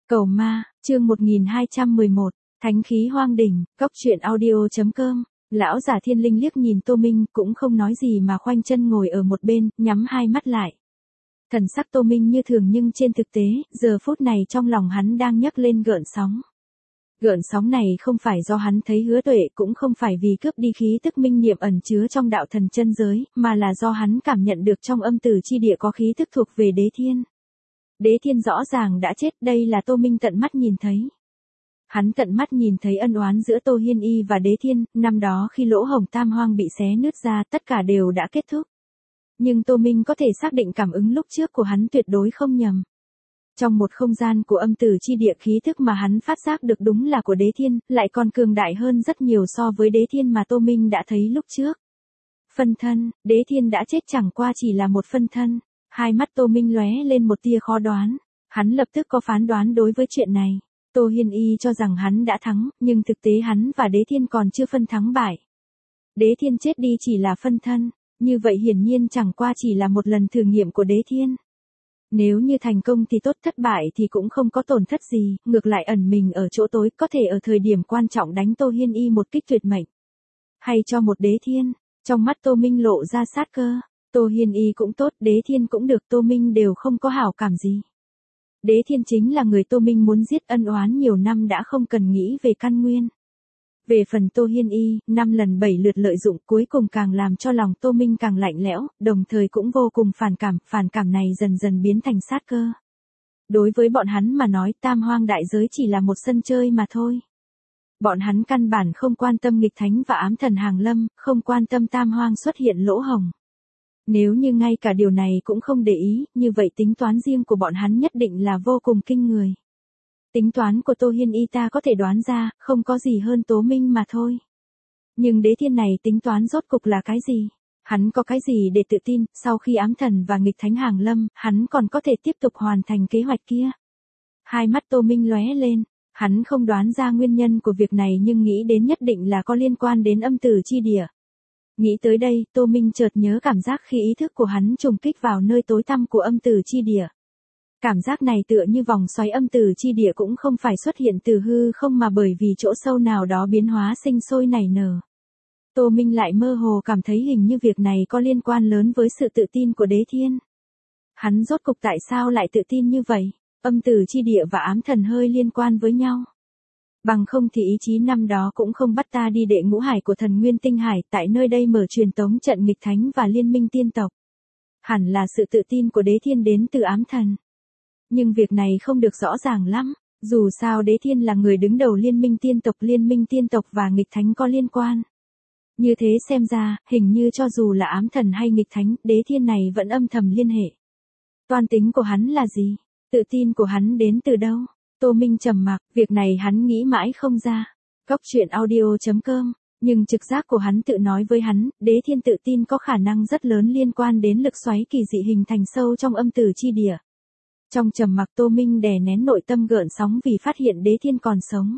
Cầu ma, chương 1211, Thánh khí hoang đỉnh, Cốc truyện audio.com. Lão giả Thiên Linh liếc nhìn Tô Minh, cũng không nói gì mà khoanh chân ngồi ở một bên, nhắm hai mắt lại. Thần sắc Tô Minh như thường nhưng trên thực tế, giờ phút này trong lòng hắn đang nhấc lên gợn sóng. Gợn sóng này không phải do hắn thấy Hứa Tuệ, cũng không phải vì cướp đi khí tức minh niệm ẩn chứa trong đạo thần chân giới, mà là do hắn cảm nhận được trong âm tử chi địa có khí tức thuộc về Đế Thiên. Đế Thiên rõ ràng đã chết, đây là Tô Minh tận mắt nhìn thấy. Hắn tận mắt nhìn thấy ân oán giữa Tô Hiên Y và Đế Thiên, năm đó khi lỗ hổng tam hoang bị xé nứt ra, tất cả đều đã kết thúc. Nhưng Tô Minh có thể xác định cảm ứng lúc trước của hắn tuyệt đối không nhầm. Trong một không gian của âm tử chi địa, khí thức mà hắn phát giác được đúng là của Đế Thiên, lại còn cường đại hơn rất nhiều so với Đế Thiên mà Tô Minh đã thấy lúc trước. Phân thân, Đế Thiên đã chết chẳng qua chỉ là một phân thân. Hai mắt Tô Minh lóe lên một tia khó đoán. Hắn lập tức có phán đoán đối với chuyện này. Tô Hiên Y cho rằng hắn đã thắng, nhưng thực tế hắn và Đế Thiên còn chưa phân thắng bại. Đế Thiên chết đi chỉ là phân thân, như vậy hiển nhiên chẳng qua chỉ là một lần thử nghiệm của Đế Thiên. Nếu như thành công thì tốt, thất bại thì cũng không có tổn thất gì, ngược lại ẩn mình ở chỗ tối, có thể ở thời điểm quan trọng đánh Tô Hiên Y một kích tuyệt mệnh. Hay cho một Đế Thiên, trong mắt Tô Minh lộ ra sát cơ. Tô Hiên Y cũng tốt, Đế Thiên cũng được, Tô Minh đều không có hảo cảm gì. Đế Thiên chính là người Tô Minh muốn giết, ân oán nhiều năm đã không cần nghĩ về căn nguyên. Về phần Tô Hiên Y, 5 lần 7 lượt lợi dụng, cuối cùng càng làm cho lòng Tô Minh càng lạnh lẽo, đồng thời cũng vô cùng phản cảm này dần dần biến thành sát cơ. Đối với bọn hắn mà nói, tam hoang đại giới chỉ là một sân chơi mà thôi. Bọn hắn căn bản không quan tâm nghịch thánh và ám thần hàng lâm, không quan tâm tam hoang xuất hiện lỗ hổng. Nếu như ngay cả điều này cũng không để ý, như vậy tính toán riêng của bọn hắn nhất định là vô cùng kinh người. Tính toán của Tô Hiên Y ta có thể đoán ra, không có gì hơn Tố Minh mà thôi. Nhưng Đế Thiên này tính toán rốt cục là cái gì? Hắn có cái gì để tự tin, sau khi ám thần và nghịch thánh hàng lâm, hắn còn có thể tiếp tục hoàn thành kế hoạch kia? Hai mắt Tô Minh lóe lên, hắn không đoán ra nguyên nhân của việc này nhưng nghĩ đến nhất định là có liên quan đến âm tử chi địa. Nghĩ tới đây, Tô Minh chợt nhớ cảm giác khi ý thức của hắn trùng kích vào nơi tối tăm của âm tử chi địa. Cảm giác này tựa như vòng xoáy âm tử chi địa cũng không phải xuất hiện từ hư không mà bởi vì chỗ sâu nào đó biến hóa sinh sôi nảy nở. Tô Minh lại mơ hồ cảm thấy hình như việc này có liên quan lớn với sự tự tin của Đế Thiên. Hắn rốt cục tại sao lại tự tin như vậy? Âm tử chi địa và ám thần hơi liên quan với nhau. Bằng không thì ý chí năm đó cũng không bắt ta đi đệ ngũ hải của thần Nguyên Tinh Hải, tại nơi đây mở truyền tống trận nghịch thánh và liên minh tiên tộc. Hẳn là sự tự tin của Đế Thiên đến từ ám thần. Nhưng việc này không được rõ ràng lắm, dù sao Đế Thiên là người đứng đầu liên minh tiên tộc và nghịch thánh có liên quan. Như thế xem ra, hình như cho dù là ám thần hay nghịch thánh, Đế Thiên này vẫn âm thầm liên hệ. Toan tính của hắn là gì? Tự tin của hắn đến từ đâu? Tô Minh trầm mặc, việc này hắn nghĩ mãi không ra. Cốc truyện audio.com, nhưng trực giác của hắn tự nói với hắn, Đế Thiên tự tin có khả năng rất lớn liên quan đến lực xoáy kỳ dị hình thành sâu trong âm tử chi địa. Trong trầm mặc Tô Minh đè nén nội tâm gợn sóng vì phát hiện Đế Thiên còn sống.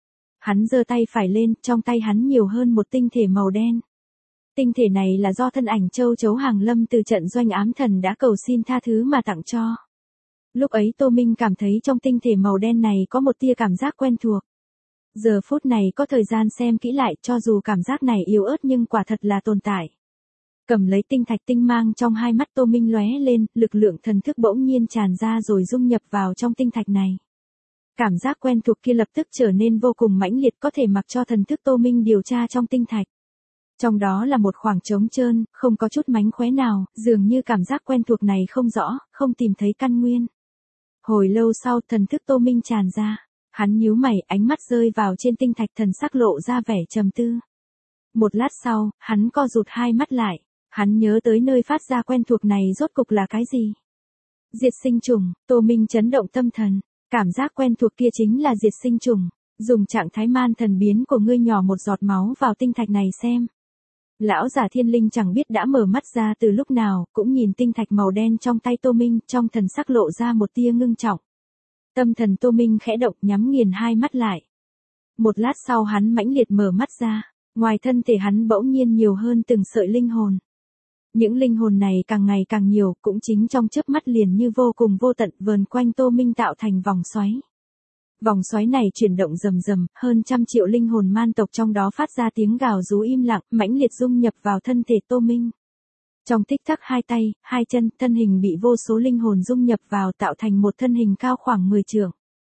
Hắn giơ tay phải lên, trong tay hắn nhiều hơn một tinh thể màu đen. Tinh thể này là do thân ảnh châu chấu hàng lâm từ trận doanh ám thần đã cầu xin tha thứ mà tặng cho. Lúc ấy Tô Minh cảm thấy trong tinh thể màu đen này có một tia cảm giác quen thuộc. Giờ phút này có thời gian xem kỹ lại, cho dù cảm giác này yếu ớt nhưng quả thật là tồn tại. Cầm lấy tinh thạch, tinh mang trong hai mắt Tô Minh lóe lên, lực lượng thần thức bỗng nhiên tràn ra rồi dung nhập vào trong tinh thạch này. Cảm giác quen thuộc kia lập tức trở nên vô cùng mãnh liệt, có thể mặc cho thần thức Tô Minh điều tra trong tinh thạch. Trong đó là một khoảng trống trơn, không có chút mánh khóe nào, dường như cảm giác quen thuộc này không rõ, không tìm thấy căn nguyên. Hồi lâu sau, thần thức Tô Minh tràn ra, hắn nhíu mày, ánh mắt rơi vào trên tinh thạch, thần sắc lộ ra vẻ trầm tư. Một lát sau, hắn co rụt hai mắt lại, hắn nhớ tới nơi phát ra quen thuộc này rốt cục là cái gì? Diệt sinh trùng. Tô Minh chấn động tâm thần, cảm giác quen thuộc kia chính là diệt sinh trùng, dùng trạng thái man thần biến của ngươi nhỏ một giọt máu vào tinh thạch này xem. Lão giả Thiên Linh chẳng biết đã mở mắt ra từ lúc nào, cũng nhìn tinh thạch màu đen trong tay Tô Minh, trong thần sắc lộ ra một tia ngưng trọng. Tâm thần Tô Minh khẽ động, nhắm nghiền hai mắt lại. Một lát sau hắn mãnh liệt mở mắt ra, ngoài thân thể hắn bỗng nhiên nhiều hơn từng sợi linh hồn. Những linh hồn này càng ngày càng nhiều, cũng chính trong chớp mắt liền như vô cùng vô tận vờn quanh Tô Minh tạo thành vòng xoáy. Vòng xoáy này chuyển động rầm rầm, hơn 100 triệu linh hồn man tộc trong đó phát ra tiếng gào rú im lặng, mãnh liệt dung nhập vào thân thể Tô Minh. Trong tích tắc hai tay, hai chân, thân hình bị vô số linh hồn dung nhập vào tạo thành một thân hình cao khoảng 10 trượng.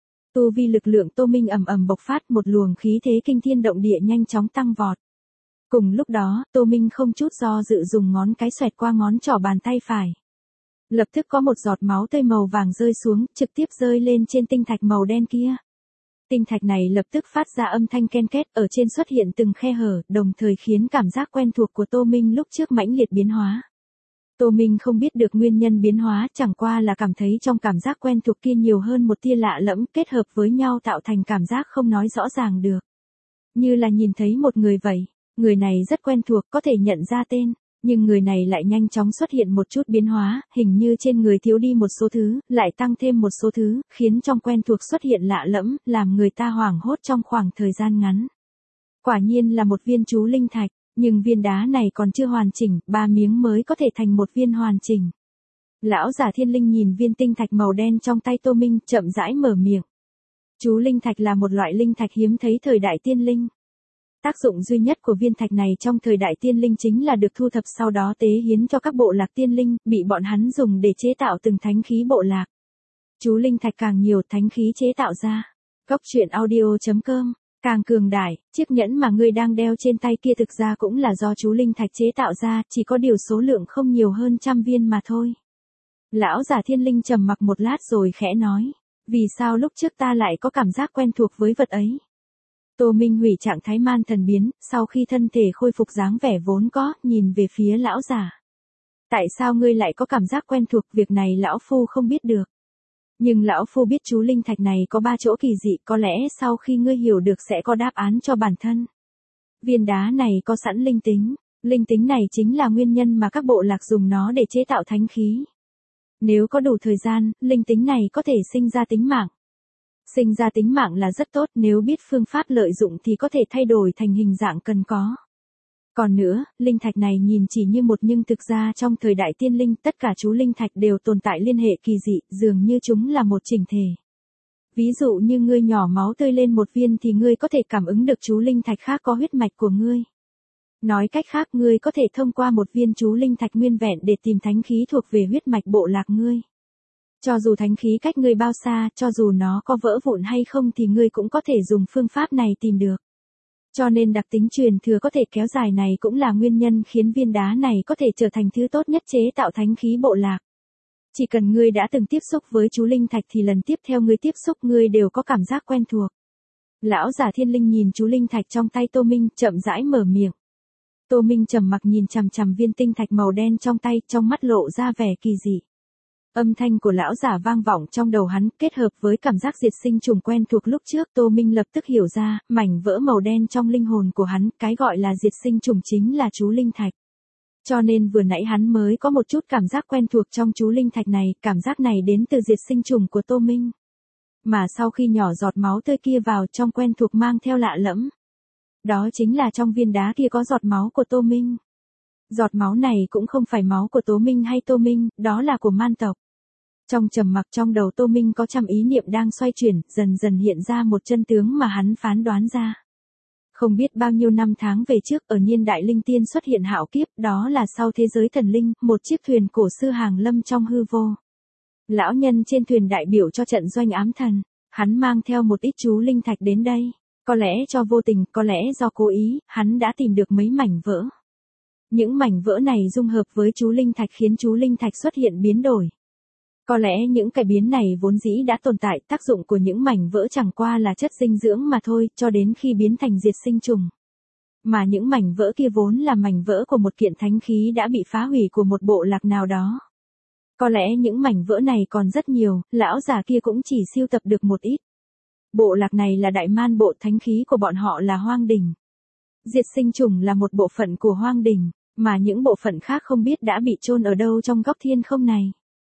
Tu vi lực lượng Tô Minh ầm ầm bộc phát, một luồng khí thế kinh thiên động địa nhanh chóng tăng vọt. Cùng lúc đó, Tô Minh không chút do dự dùng ngón cái xoẹt qua ngón trỏ bàn tay phải. Lập tức có một giọt máu tươi màu vàng rơi xuống, trực tiếp rơi lên trên tinh thạch màu đen kia. Tinh thạch này lập tức phát ra âm thanh ken két, ở trên xuất hiện từng khe hở, đồng thời khiến cảm giác quen thuộc của Tô Minh lúc trước mãnh liệt biến hóa. Tô Minh không biết được nguyên nhân biến hóa, chẳng qua là cảm thấy trong cảm giác quen thuộc kia nhiều hơn một tia lạ lẫm, kết hợp với nhau tạo thành cảm giác không nói rõ ràng được. Như là nhìn thấy một người vậy, người này rất quen thuộc, có thể nhận ra tên, nhưng người này lại nhanh chóng xuất hiện một chút biến hóa, hình như trên người thiếu đi một số thứ, lại tăng thêm một số thứ, khiến trong quen thuộc xuất hiện lạ lẫm, làm người ta hoảng hốt trong khoảng thời gian ngắn. Quả nhiên là một viên chú linh thạch, nhưng viên đá này còn chưa hoàn chỉnh, 3 miếng mới có thể thành một viên hoàn chỉnh. Lão giả Thiên Linh nhìn viên tinh thạch màu đen trong tay Tô Minh, chậm rãi mở miệng. Chú linh thạch là một loại linh thạch hiếm thấy thời đại tiên linh. Tác dụng duy nhất của viên thạch này trong thời đại tiên linh chính là được thu thập sau đó tế hiến cho các bộ lạc tiên linh, bị bọn hắn dùng để chế tạo từng thánh khí bộ lạc. Chú linh thạch càng nhiều, thánh khí chế tạo ra. Cốc truyện audio.com càng cường đại, chiếc nhẫn mà ngươi đang đeo trên tay kia thực ra cũng là do chú linh thạch chế tạo ra, chỉ có điều số lượng không nhiều hơn 100 viên mà thôi. Lão giả Thiên Linh trầm mặc một lát rồi khẽ nói, vì sao lúc trước ta lại có cảm giác quen thuộc với vật ấy? Tô Minh hủy trạng thái man thần biến, sau khi thân thể khôi phục dáng vẻ vốn có, nhìn về phía lão giả. Tại sao ngươi lại có cảm giác quen thuộc, việc này lão phu không biết được. Nhưng lão phu biết chú linh thạch này có 3 chỗ kỳ dị, có lẽ sau khi ngươi hiểu được sẽ có đáp án cho bản thân. Viên đá này có sẵn linh tính này chính là nguyên nhân mà các bộ lạc dùng nó để chế tạo thánh khí. Nếu có đủ thời gian, linh tính này có thể sinh ra tính mạng. Sinh ra tính mạng là rất tốt, nếu biết phương pháp lợi dụng thì có thể thay đổi thành hình dạng cần có. Còn nữa, linh thạch này nhìn chỉ như một nhưng thực ra trong thời đại tiên linh tất cả chú linh thạch đều tồn tại liên hệ kỳ dị, dường như chúng là một chỉnh thể. Ví dụ như ngươi nhỏ máu tươi lên một viên thì ngươi có thể cảm ứng được chú linh thạch khác có huyết mạch của ngươi. Nói cách khác, ngươi có thể thông qua một viên chú linh thạch nguyên vẹn để tìm thánh khí thuộc về huyết mạch bộ lạc ngươi. Cho dù thánh khí cách ngươi bao xa, cho dù nó có vỡ vụn hay không thì ngươi cũng có thể dùng phương pháp này tìm được. Cho nên đặc tính truyền thừa có thể kéo dài này cũng là nguyên nhân khiến viên đá này có thể trở thành thứ tốt nhất chế tạo thánh khí bộ lạc. Chỉ cần ngươi đã từng tiếp xúc với chú linh thạch thì lần tiếp theo ngươi tiếp xúc ngươi đều có cảm giác quen thuộc. Lão giả Thiên Linh nhìn chú linh thạch trong tay Tô Minh, chậm rãi mở miệng. Tô Minh trầm mặc nhìn chằm chằm viên tinh thạch màu đen trong tay, trong mắt lộ ra vẻ kỳ dị. Âm thanh của lão giả vang vọng trong đầu hắn, kết hợp với cảm giác diệt sinh trùng quen thuộc lúc trước, Tô Minh lập tức hiểu ra, mảnh vỡ màu đen trong linh hồn của hắn, cái gọi là diệt sinh trùng chính là chú linh thạch. Cho nên vừa nãy hắn mới có một chút cảm giác quen thuộc trong chú linh thạch này, cảm giác này đến từ diệt sinh trùng của Tô Minh. Mà sau khi nhỏ giọt máu tươi kia vào, trong quen thuộc mang theo lạ lẫm. Đó chính là trong viên đá kia có giọt máu của Tô Minh. Giọt máu này cũng không phải máu của Tô Minh hay Tô Minh, đó là của man tộc. Trong trầm mặc trong đầu Tô Minh có trăm ý niệm đang xoay chuyển, dần dần hiện ra một chân tướng mà hắn phán đoán ra. Không biết bao nhiêu năm tháng về trước, ở niên đại linh tiên xuất hiện hạo kiếp, đó là sau thế giới thần linh, một chiếc thuyền cổ xưa hàng lâm trong hư vô. Lão nhân trên thuyền đại biểu cho trận doanh ám thần, hắn mang theo một ít chú linh thạch đến đây. Có lẽ cho vô tình, có lẽ do cố ý, hắn đã tìm được mấy mảnh vỡ. Những mảnh vỡ này dung hợp với chú linh thạch khiến chú linh thạch xuất hiện biến đổi. Có lẽ những cải biến này vốn dĩ đã tồn tại, tác dụng của những mảnh vỡ chẳng qua là chất dinh dưỡng mà thôi, cho đến khi biến thành diệt sinh trùng. Mà những mảnh vỡ kia vốn là mảnh vỡ của một kiện thánh khí đã bị phá hủy của một bộ lạc nào đó. Có lẽ những mảnh vỡ này còn rất nhiều, lão già kia cũng chỉ sưu tập được một ít. Bộ lạc này là đại man bộ, thánh khí của bọn họ là hoang đỉnh. Diệt sinh trùng là một bộ phận của hoang đỉnh, mà những bộ phận khác không biết đã bị chôn ở đâu trong góc thiên không này.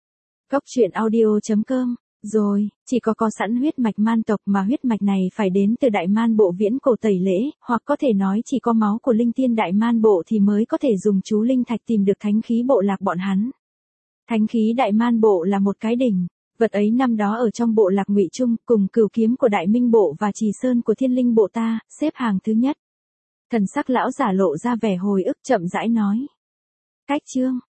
Cốc truyện audio.com, rồi, chỉ có sẵn huyết mạch man tộc mà huyết mạch này phải đến từ đại man bộ viễn cổ tẩy lễ, hoặc có thể nói chỉ có máu của linh tiên đại man bộ thì mới có thể dùng chú linh thạch tìm được thánh khí bộ lạc bọn hắn. Thánh khí đại man bộ là một cái đỉnh, Vật ấy năm đó ở trong bộ lạc Ngụy Trung, cùng Cửu kiếm của Đại Minh bộ và Trì sơn của Thiên Linh bộ ta, xếp hàng thứ nhất. Thần sắc lão giả lộ ra vẻ hồi ức, chậm rãi nói. Cách chương